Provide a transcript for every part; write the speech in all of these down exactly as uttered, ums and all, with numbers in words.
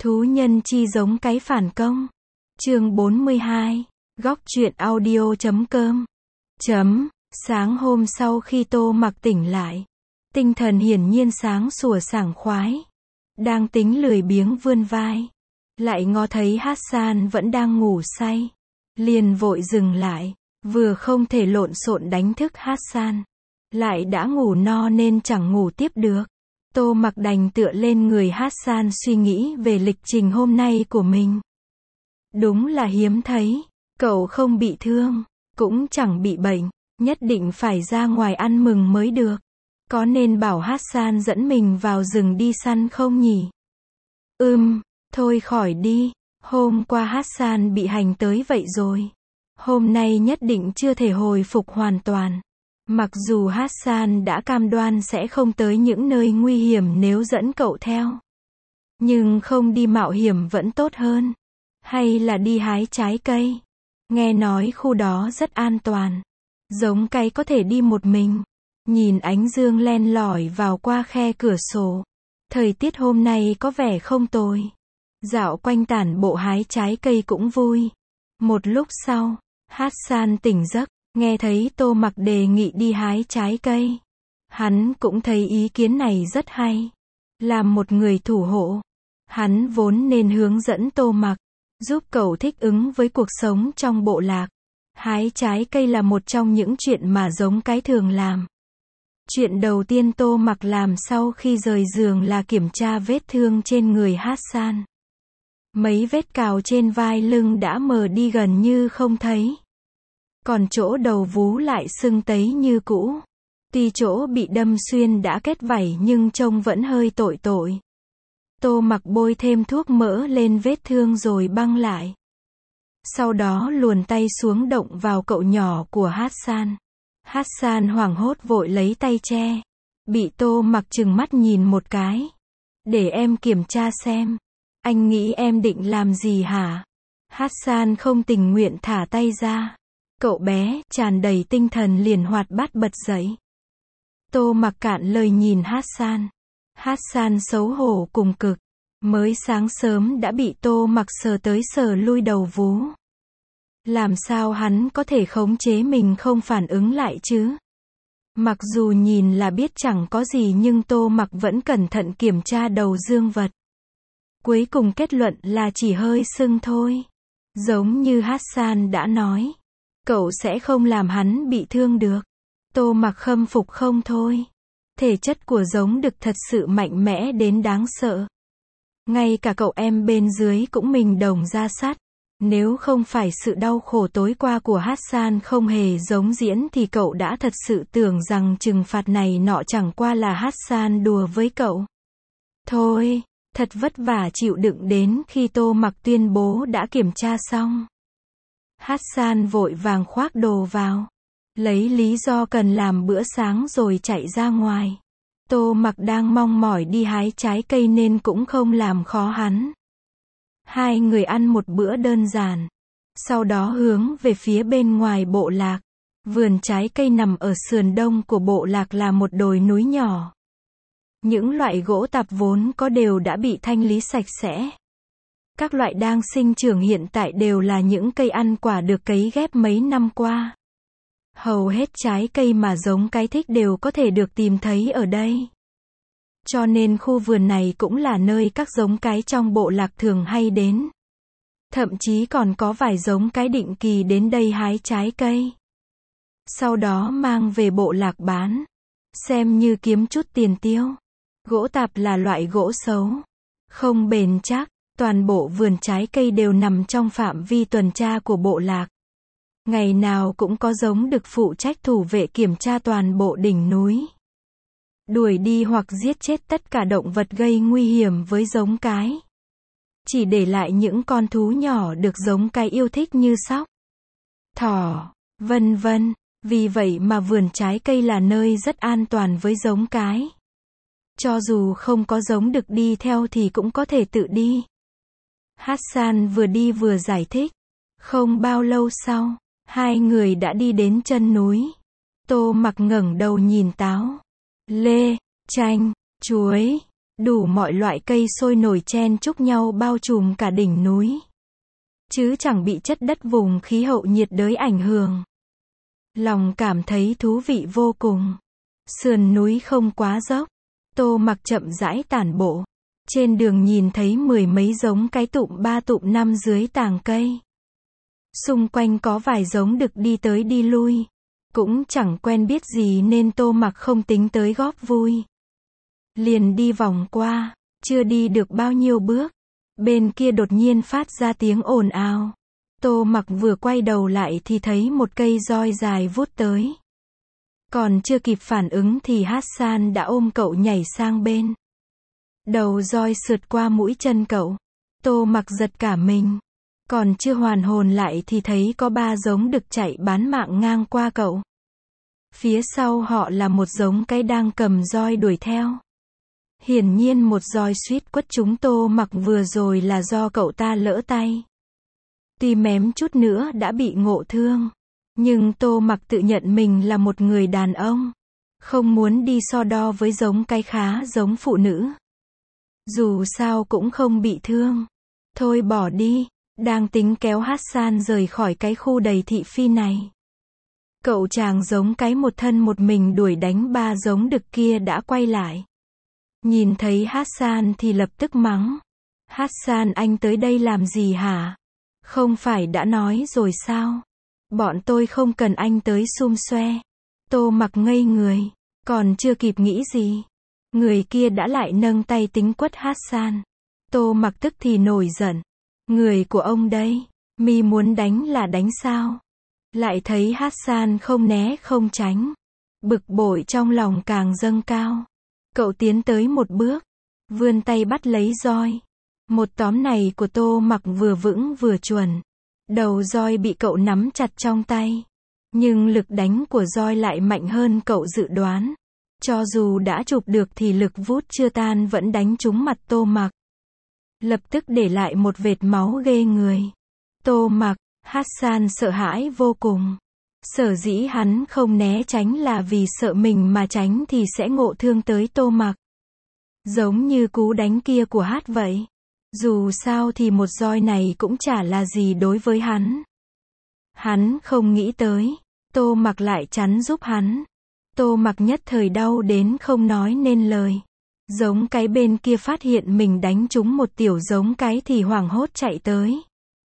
Thú nhân chi giống cái phản công. Chương bốn mươi hai. Góc truyện audio chấm com. Chấm. Sáng hôm sau khi Tô Mặc tỉnh lại, tinh thần hiển nhiên sáng sủa sảng khoái. Đang tính lười biếng vươn vai, lại ngó thấy Hassan vẫn đang ngủ say. Liền vội dừng lại, vừa không thể lộn xộn đánh thức Hassan, lại đã ngủ no nên chẳng ngủ tiếp được. Tô Mặc đành tựa lên người Hassan suy nghĩ về lịch trình hôm nay của mình. Đúng là hiếm thấy, cậu không bị thương, cũng chẳng bị bệnh, nhất định phải ra ngoài ăn mừng mới được. Có nên bảo Hassan dẫn mình vào rừng đi săn không nhỉ? Ừm, thôi khỏi đi, hôm qua Hassan bị hành tới vậy rồi. Hôm nay nhất định chưa thể hồi phục hoàn toàn. Mặc dù Hassan đã cam đoan sẽ không tới những nơi nguy hiểm nếu dẫn cậu theo, nhưng không đi mạo hiểm vẫn tốt hơn. Hay là đi hái trái cây? Nghe nói khu đó rất an toàn. Giống cái có thể đi một mình. Nhìn ánh dương len lỏi vào qua khe cửa sổ. Thời tiết hôm nay có vẻ không tồi. Dạo quanh tản bộ hái trái cây cũng vui. Một lúc sau, Hassan tỉnh giấc, nghe thấy Tô Mặc đề nghị đi hái trái cây. Hắn cũng thấy ý kiến này rất hay. Làm một người thủ hộ, hắn vốn nên hướng dẫn Tô Mặc, giúp cậu thích ứng với cuộc sống trong bộ lạc. Hái trái cây là một trong những chuyện mà giống cái thường làm. Chuyện đầu tiên Tô Mặc làm sau khi rời giường là kiểm tra vết thương trên người Hassan. Mấy vết cào trên vai lưng đã mờ đi gần như không thấy. Còn chỗ đầu vú lại sưng tấy như cũ. Tuy chỗ bị đâm xuyên đã kết vảy nhưng trông vẫn hơi tội tội. Tô Mặc bôi thêm thuốc mỡ lên vết thương rồi băng lại. Sau đó luồn tay xuống động vào cậu nhỏ của Hassan. Hassan hoảng hốt vội lấy tay che. Bị Tô Mặc trừng mắt nhìn một cái. Để em kiểm tra xem. Anh nghĩ em định làm gì hả? Hassan không tình nguyện thả tay ra. Cậu bé, tràn đầy tinh thần liền hoạt bát bật dậy. Tô Mặc cạn lời nhìn Hassan. Hassan xấu hổ cùng cực. Mới sáng sớm đã bị Tô Mặc sờ tới sờ lui đầu vú. Làm sao hắn có thể khống chế mình không phản ứng lại chứ? Mặc dù nhìn là biết chẳng có gì nhưng Tô Mặc vẫn cẩn thận kiểm tra đầu dương vật. Cuối cùng kết luận là chỉ hơi sưng thôi. Giống như Hassan đã nói, cậu sẽ không làm hắn bị thương được. Tô Mặc khâm phục không thôi. Thể chất của giống đực thật sự mạnh mẽ đến đáng sợ. Ngay cả cậu em bên dưới cũng mình đồng ra sắt. Nếu không phải sự đau khổ tối qua của Hassan không hề giống diễn thì cậu đã thật sự tưởng rằng trừng phạt này nọ chẳng qua là Hassan đùa với cậu. Thôi, thật vất vả chịu đựng đến khi Tô Mặc tuyên bố đã kiểm tra xong. Hassan vội vàng khoác đồ vào, lấy lý do cần làm bữa sáng rồi chạy ra ngoài. Tô Mặc đang mong mỏi đi hái trái cây nên cũng không làm khó hắn. Hai người ăn một bữa đơn giản. Sau đó hướng về phía bên ngoài bộ lạc. Vườn trái cây nằm ở sườn đông của bộ lạc là một đồi núi nhỏ. Những loại gỗ tạp vốn có đều đã bị thanh lý sạch sẽ. Các loại đang sinh trưởng hiện tại đều là những cây ăn quả được cấy ghép mấy năm qua. Hầu hết trái cây mà giống cái thích đều có thể được tìm thấy ở đây. Cho nên khu vườn này cũng là nơi các giống cái trong bộ lạc thường hay đến. Thậm chí còn có vài giống cái định kỳ đến đây hái trái cây. Sau đó mang về bộ lạc bán. Xem như kiếm chút tiền tiêu. Gỗ tạp là loại gỗ xấu. Không bền chắc. Toàn bộ vườn trái cây đều nằm trong phạm vi tuần tra của bộ lạc. Ngày nào cũng có giống đực phụ trách thủ vệ kiểm tra toàn bộ đỉnh núi. Đuổi đi hoặc giết chết tất cả động vật gây nguy hiểm với giống cái. Chỉ để lại những con thú nhỏ được giống cái yêu thích như sóc, thỏ, vân vân. Vì vậy mà vườn trái cây là nơi rất an toàn với giống cái. Cho dù không có giống đực đi theo thì cũng có thể tự đi. Hassan vừa đi vừa giải thích. Không bao lâu sau, hai người đã đi đến chân núi. Tô Mặc ngẩng đầu nhìn táo, lê, chanh, chuối, Đủ mọi loại cây sôi nổi chen chúc nhau bao trùm cả đỉnh núi. Chứ chẳng bị chất đất vùng khí hậu nhiệt đới ảnh hưởng. Lòng cảm thấy thú vị vô cùng. Sườn núi không quá dốc. Tô Mặc chậm rãi tản bộ. Trên đường nhìn thấy mười mấy giống cái tụm ba tụm năm dưới tàng cây. Xung quanh có vài giống đực đi tới đi lui. Cũng chẳng quen biết gì nên Tô Mặc không tính tới góp vui. Liền đi vòng qua, chưa đi được bao nhiêu bước. Bên kia đột nhiên phát ra tiếng ồn ào. Tô Mặc vừa quay đầu lại thì thấy một cây roi dài vút tới. Còn chưa kịp phản ứng thì Hassan đã ôm cậu nhảy sang bên. Đầu roi sượt qua mũi chân cậu. Tô Mặc giật cả mình. Còn chưa hoàn hồn lại thì thấy có ba giống đực chạy bán mạng ngang qua cậu. Phía sau họ là một giống cái đang cầm roi đuổi theo. Hiển nhiên một roi suýt quất trúng Tô Mặc vừa rồi là do cậu ta lỡ tay. Tuy mém chút nữa đã bị ngộ thương. Nhưng Tô Mặc tự nhận mình là một người đàn ông. Không muốn đi so đo với giống cái khá giống phụ nữ. Dù sao cũng không bị thương. Thôi bỏ đi. Đang tính kéo Hassan rời khỏi cái khu đầy thị phi này. Cậu chàng giống cái một thân một mình đuổi đánh ba giống đực kia đã quay lại. Nhìn thấy Hassan thì lập tức mắng. Hassan, anh tới đây làm gì hả? Không phải đã nói rồi sao? Bọn tôi không cần anh tới xum xoe. Tô Mặc ngây người. Còn chưa kịp nghĩ gì. Người kia đã lại nâng tay tính quất Hassan. Tô Mặc tức thì nổi giận. Người của ông đây. Mi muốn đánh là đánh sao? Lại thấy Hassan không né không tránh. Bực bội trong lòng càng dâng cao. Cậu tiến tới một bước. Vươn tay bắt lấy roi. Một tóm này của Tô Mặc vừa vững vừa chuẩn. Đầu roi bị cậu nắm chặt trong tay. Nhưng lực đánh của roi lại mạnh hơn cậu dự đoán. Cho dù đã chụp được thì lực vút chưa tan vẫn đánh trúng mặt Tô Mặc. Lập tức để lại một vệt máu ghê người. Tô Mặc, Hassan sợ hãi vô cùng. Sở dĩ hắn không né tránh là vì sợ mình mà tránh thì sẽ ngộ thương tới Tô Mặc. Giống như cú đánh kia của Hát vậy. Dù sao thì một roi này cũng chả là gì đối với hắn. Hắn không nghĩ tới. Tô Mặc lại chắn giúp hắn. Tô Mặc nhất thời đau đến không nói nên lời. Giống cái bên kia phát hiện mình đánh trúng một tiểu giống cái thì hoảng hốt chạy tới.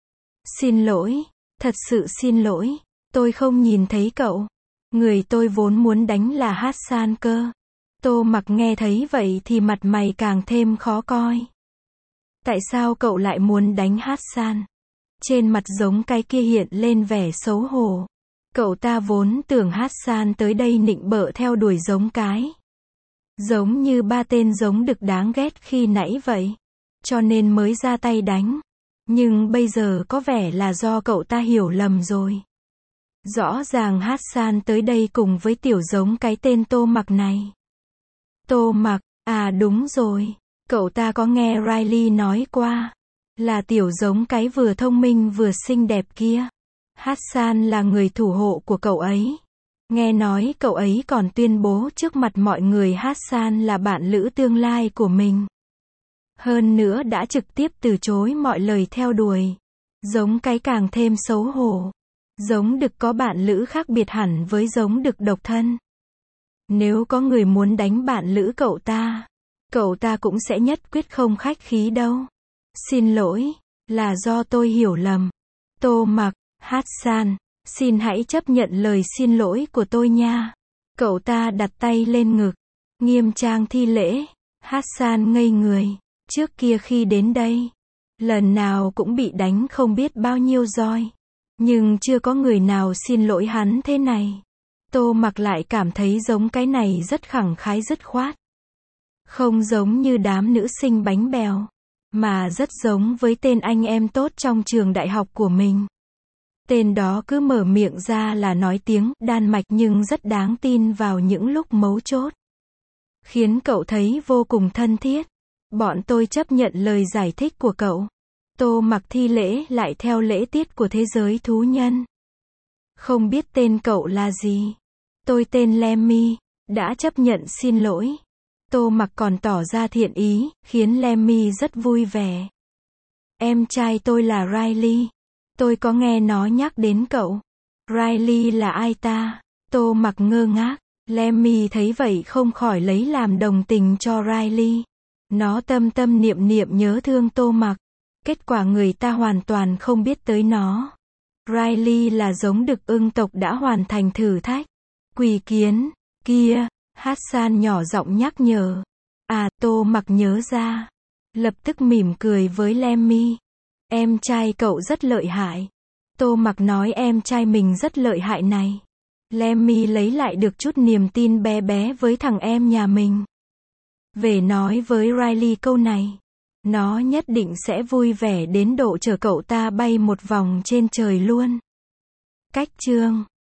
Xin lỗi, thật sự xin lỗi, tôi không nhìn thấy cậu. Người tôi vốn muốn đánh là Hassan cơ. Tô Mặc nghe thấy vậy thì mặt mày càng thêm khó coi. Tại sao cậu lại muốn đánh Hassan? Trên mặt giống cái kia hiện lên vẻ xấu hổ. Cậu ta vốn tưởng Hassan tới đây nịnh bợ theo đuổi giống cái. Giống như ba tên giống đực đáng ghét khi nãy vậy. Cho nên mới ra tay đánh. Nhưng bây giờ có vẻ là do cậu ta hiểu lầm rồi. Rõ ràng Hassan tới đây cùng với tiểu giống cái tên Tô Mặc này. Tô Mặc, à đúng rồi. Cậu ta có nghe Riley nói qua. Là tiểu giống cái vừa thông minh vừa xinh đẹp kia. Hassan là người thủ hộ của cậu ấy. Nghe nói cậu ấy còn tuyên bố trước mặt mọi người Hassan là bạn lữ tương lai của mình. Hơn nữa đã trực tiếp từ chối mọi lời theo đuổi. Giống cái càng thêm xấu hổ. Giống đực có bạn lữ khác biệt hẳn với giống đực độc thân. Nếu có người muốn đánh bạn lữ cậu ta, cậu ta cũng sẽ nhất quyết không khách khí đâu. Xin lỗi, là do tôi hiểu lầm. Tô Mặc, Hassan, xin hãy chấp nhận lời xin lỗi của tôi nha. Cậu ta đặt tay lên ngực, nghiêm trang thi lễ. Hassan ngây người. Trước kia khi đến đây, lần nào cũng bị đánh không biết bao nhiêu roi. Nhưng chưa có người nào xin lỗi hắn thế này. Tô Mặc lại cảm thấy giống cái này rất khẳng khái dứt khoát. Không giống như đám nữ sinh bánh bèo, mà rất giống với tên anh em tốt trong trường đại học của mình. Tên đó cứ mở miệng ra là nói tiếng Đan Mạch nhưng rất đáng tin vào những lúc mấu chốt. Khiến cậu thấy vô cùng thân thiết. Bọn tôi chấp nhận lời giải thích của cậu. Tô Mặc thi lễ lại theo lễ tiết của thế giới thú nhân. Không biết tên cậu là gì? Tôi tên Lemmy, đã chấp nhận xin lỗi. Tô Mặc còn tỏ ra thiện ý, khiến Lemmy rất vui vẻ. Em trai tôi là Riley. Tôi có nghe nó nhắc đến cậu. Riley là ai ta? Tô Mặc ngơ ngác. Lemmy thấy vậy không khỏi lấy làm đồng tình cho Riley. Nó tâm tâm niệm niệm nhớ thương Tô Mặc. Kết quả người ta hoàn toàn không biết tới nó. Riley là giống đực ưng tộc đã hoàn thành thử thách. Quỷ kiến, kia, Hassan nhỏ giọng nhắc nhở. À, Tô Mặc nhớ ra. Lập tức mỉm cười với Lemmy. Em trai cậu rất lợi hại. Tô Mặc nói em trai mình rất lợi hại này. Lemmy lấy lại được chút niềm tin bé bé với thằng em nhà mình. Về nói với Riley câu này. Nó nhất định sẽ vui vẻ đến độ chở cậu ta bay một vòng trên trời luôn. Cách chương